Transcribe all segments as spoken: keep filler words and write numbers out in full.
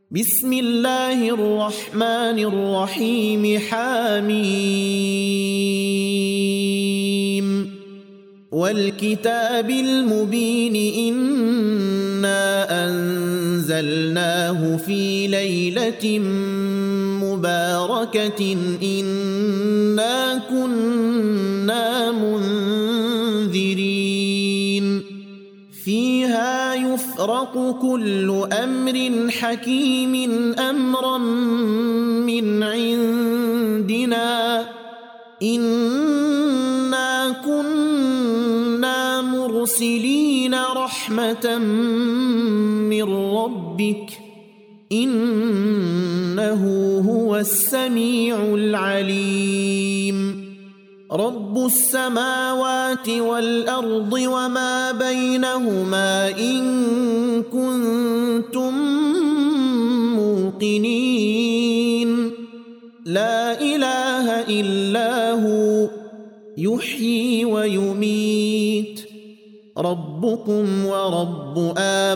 بسم الله الرحمن الرحيم. حميم والكتاب المبين إنا أنزلناه في ليلة مباركة إنا كنا منذرين فيها يفرق كل أمر حكيم أمرا من عندنا إنا كنا مرسلين رحمة من ربك إنه هو السميع العليم. رب السماوات والأرض وما بينهما إن كنتم موقنين لا إله إلا هو يحيي ويميت ربكم ورب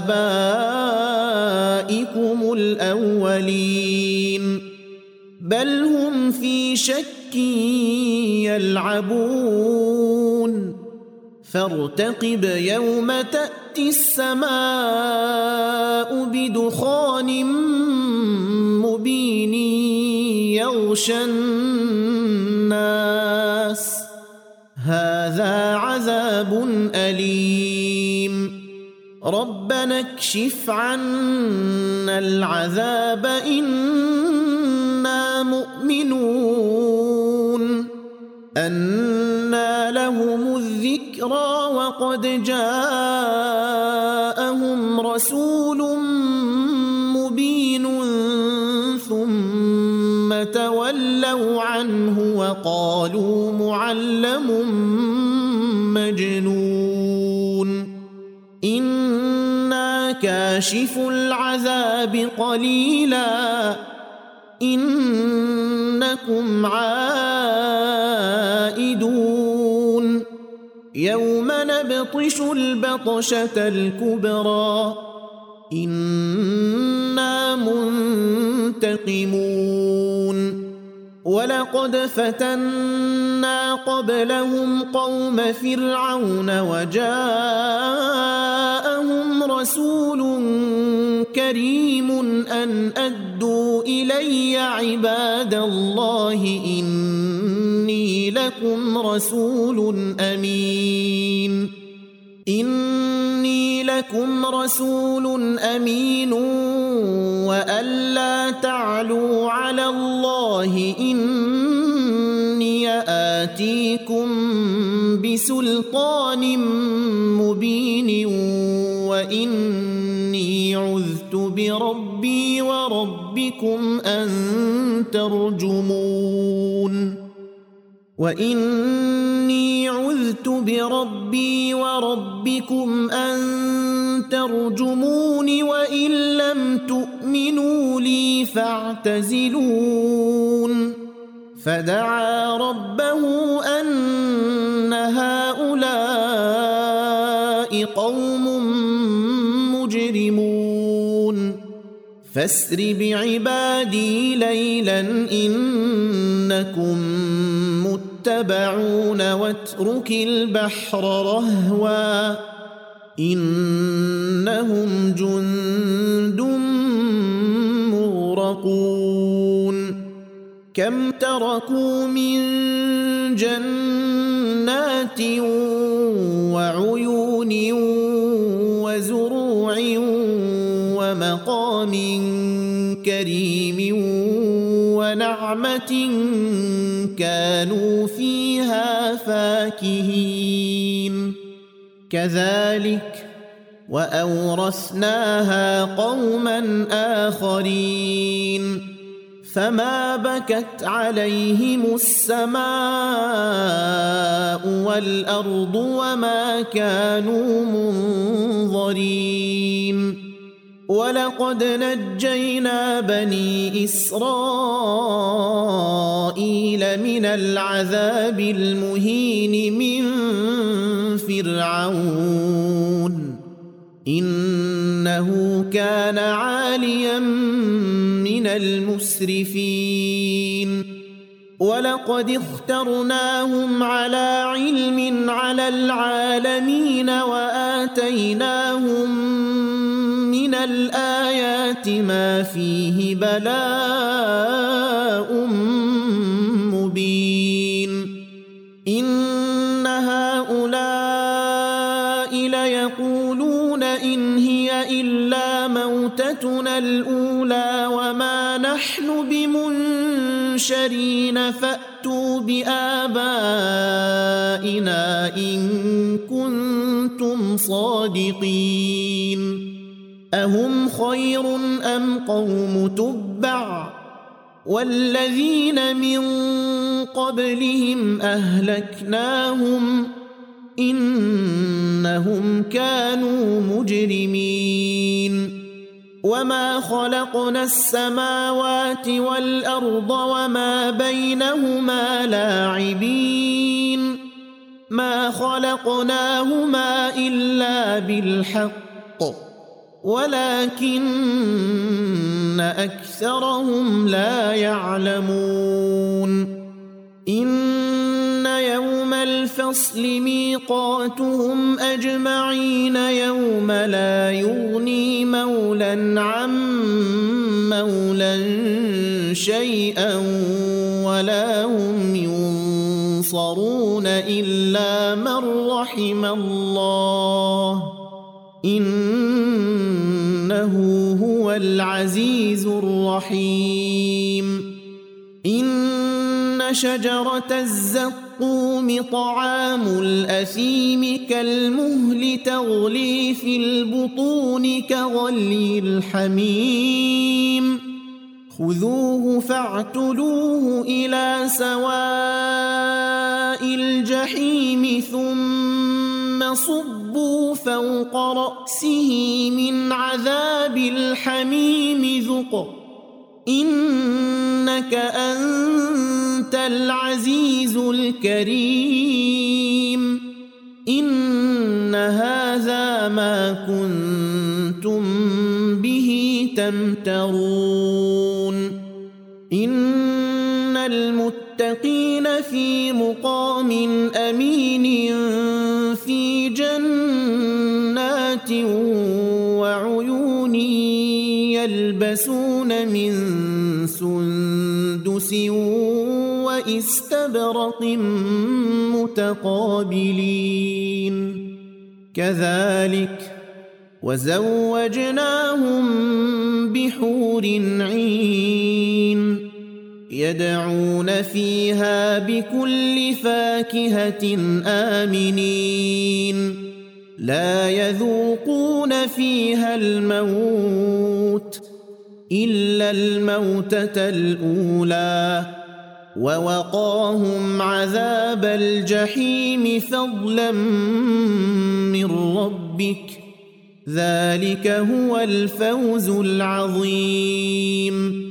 آبائكم الأولين بل هم في شك يلعبون فارتقب يوم تأتي السماء بدخان مبين يغشى الناس هذا عذاب أليم ربنا اكشف عنا العذاب إنا مؤمنون أنى لهم الذكرى وقد جاءهم رسول مبين ثم تولوا عنه وقالوا معلم مجنون إنا كاشف العذاب قليلا إنكم عائدون يوم نبطش البطشة الكبرى إنا منتقمون ولقد فتنا قبلهم قوم فرعون وجاءهم رسول كريم أن أدوا إلي عباد الله إني لكم رسول أمين إني لكم رسول أمين وأن لا تعلوا على الله إني آتيكم بسلطان مبين وإني عذت بربي وربكم أن ترجمون وإني عذت بربي وربكم أن ترجمون وإن لم تؤمنوا لي فاعتزلون فدعا ربه أن هؤلاء قوم مجرمون فاسر بعبادي ليلا إنكم متبعون واترك البحر رهوا إنهم جند مغرقون كم تركوا من جنات وعيون وزروع ومقام كريم ونعمة كانوا فيها فاكهين كذلك وأورثناها قوما آخرين فما بكت عليهم السماء والأرض وما كانوا منظرين ولقد نجينا بني إسرائيل من العذاب المهين من فرعون إنه كان عاليا من المسرفين ولقد اخترناهم على علم على العالمين وآتيناهم من الآيات ما فيه بلاء مبين إن هؤلاء ليقولون إن هي إلا موتتنا الأولى وما نحن بمنشرين فأتوا بآبائنا إن كنتم صادقين أهم خير أم قوم تبع والذين من قبلهم أهلكناهم إنهم كانوا مجرمين وما خلقنا السماوات والأرض وما بينهما لاعبين ما خلقناهما إلا بالحق ولكن أكثرهم لا يعلمون إن يوم الفصل ميقاتهم أجمعين يوم لا يغني مولا عن مولا شيئا ولا هم ينصرون إلا من رحم الله إنه هو العزيز الرحيم إن شجرة الزقوم طعام الأثيم كالمهل تغلي في البطون كغلي الحميم خذوه فاعتلوه إلى سواء الجحيم ثم صبوا فوق رأسه من عذاب الحميم ذق إنك أنت العزيز الكريم إن هذا ما كنتم به تمترون إن المتقين في مقام أمين في جنات وعيون يلبسون من سندس واستبرق متقابلين كذلك وزوجناهم بحور عين يدعون فيها بكل فاكهة آمنين لا يذوقون فيها الموت إلا الموتة الأولى ووقاهم عذاب الجحيم فضلا من ربك ذلك هو الفوز العظيم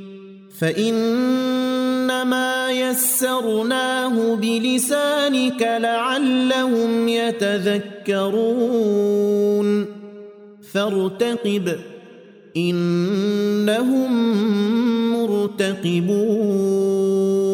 فإنما يسرناه بلسانك لعلهم يتذكرون فارتقب إنهم مرتقبون